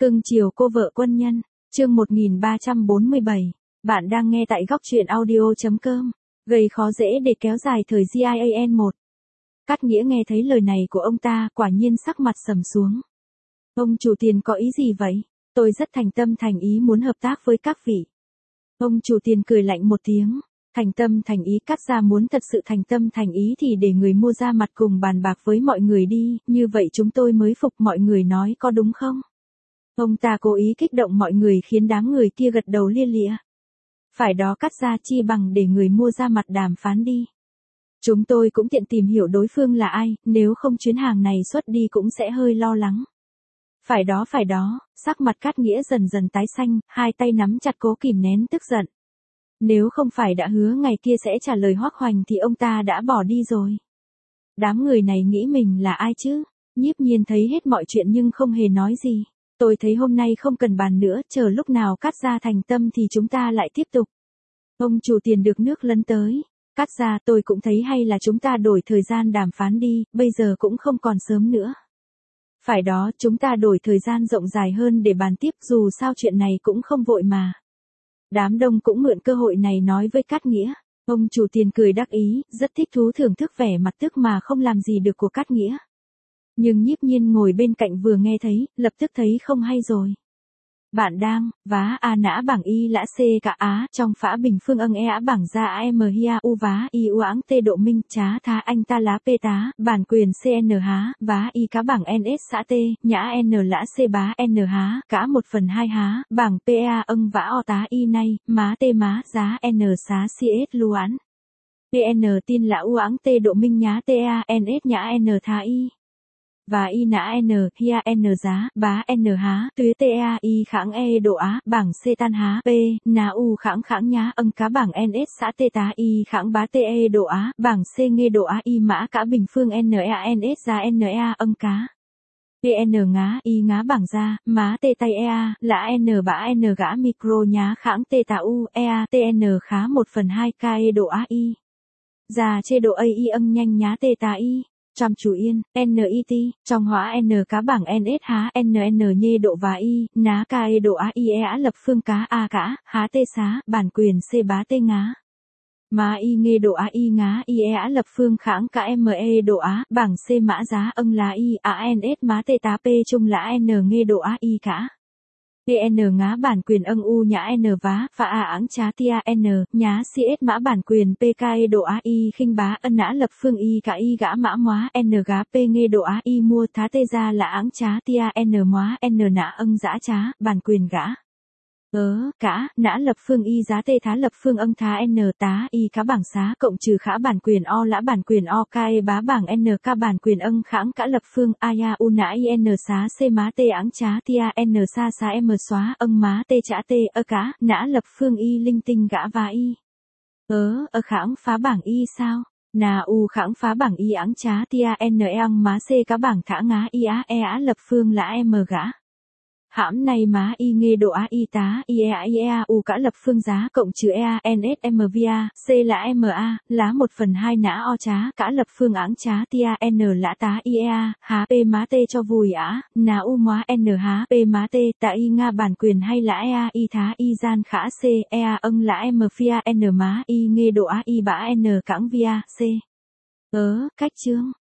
Cưng chiều cô vợ quân nhân, chương 1347. Bạn đang nghe tại góc truyện audio.com. Gây khó dễ để kéo dài thời gian 1. Cát Nghĩa nghe thấy lời này của ông ta, quả nhiên sắc mặt sầm xuống. Ông chủ tiền có ý gì vậy? Tôi rất thành tâm thành ý muốn hợp tác với các vị. Ông chủ tiền cười lạnh một tiếng. Thành tâm thành ý, Cát gia muốn thật sự thành tâm thành ý thì để người mua ra mặt cùng bàn bạc với mọi người đi, như vậy chúng tôi mới phục, mọi người nói có đúng không? Ông ta cố ý kích động mọi người khiến đám người kia gật đầu lia lịa. Phải đó, Cát gia chi bằng để người mua ra mặt đàm phán đi. Chúng tôi cũng tiện tìm hiểu đối phương là ai, nếu không chuyến hàng này xuất đi cũng sẽ hơi lo lắng. Phải đó, sắc mặt Cát Nghĩa dần dần tái xanh, hai tay nắm chặt cố kìm nén tức giận. Nếu không phải đã hứa ngày kia sẽ trả lời Hoắc Hoành thì ông ta đã bỏ đi rồi. Đám người này nghĩ mình là ai chứ? Nhiếp Nhiên thấy hết mọi chuyện nhưng không hề nói gì. Tôi thấy hôm nay không cần bàn nữa, chờ lúc nào Cát gia thành tâm thì chúng ta lại tiếp tục. Ông chủ tiền được nước lấn tới. Cát gia, tôi cũng thấy hay là chúng ta đổi thời gian đàm phán đi, bây giờ cũng không còn sớm nữa. Phải đó, chúng ta đổi thời gian rộng dài hơn để bàn tiếp, dù sao chuyện này cũng không vội mà. Đám đông cũng mượn cơ hội này nói với Cát Nghĩa. Ông chủ tiền cười đắc ý, rất thích thú thưởng thức vẻ mặt tức mà không làm gì được của Cát Nghĩa. Nhưng Nhiếp Nhiên ngồi bên cạnh vừa nghe thấy, lập tức thấy không hay rồi. Bạn đang, vá a nã bảng y lã c cả á, trong phã bình phương âng e á bảng ra am hia u vá y u áng tê độ minh, trá tha anh ta lá pê tá, bản quyền cn há, vá y cá bảng ns xã t, nhã n lã c bá n há, cả 1/2 há, bảng pa âng vã o tá y nay, má tê má, giá n xá cs luán. pn tin lã u áng tê độ minh nhá ta ns nhã n tha y. Và y nã n, hia n giá, bá n há, tuế ta y kháng e độ á, bảng c tan há, p, na u kháng nhá, âng cá bảng ns xã t tá y kháng bá te độ á, bảng c nghe độ á y mã cả bình phương neans ra nea âng cá. pn ngá y ngá bảng ra, má t tay ea, lã n bã n gã micro nhá kháng t tà u, ea tn khá 1/2 ke độ á y. Già chê độ a y âng nhanh nhá t tà y. Trăm chủ yên, NIT, trong hóa N cá bảng NS há NN nhê độ và Y, ná KE độ A I E á lập phương cá A cả, há tê xá, bản quyền C bá tê ngá. Má Y nghe độ A I ngá I E á lập phương kháng cả ME độ Á, bảng C mã giá âng lá Y, ANS má tê tá P trung lã N nghe độ A I cả. PN ngá bản quyền âng u nhã N vá, phá A áng trá tia N, nhá CS mã bản quyền PKE độ A I khinh bá ân nã lập phương Y cả Y gã mã móa N gá P nghe độ A I mua thá tê ra là áng trá tia N móa N nã âng dã trá, bản quyền gã. Cả, nã lập phương Y giá tê thá lập phương âng thá N tá Y cá bảng xá cộng trừ khả bản quyền O lã bản quyền O KE bá bảng N ca bản quyền âng kháng cả lập phương Aya U nã I N xá C má tê áng trá tia N xa xá M xóa âng má tê trã tê cá, nã lập phương Y linh tinh gã và Y. Kháng phá bảng Y sao? Nà U kháng phá bảng Y áng trá tia N ăng má C cá bảng thả ngá Y á E á lập phương lã M gã. Hãm này má Y nghe độ A Y tá I E U cả lập phương giá cộng trừ E N S M via C là M A, lá 1/2 nã O trá cả lập phương áng trá tia N lã tá I E há P má T cho vùi á, nà U móa N há P má T tạ Y nga bản quyền hay lã E Y thá Y gian khả C E âng lã M phia N má Y nghe độ A Y bã N cãng via C. Cách chương.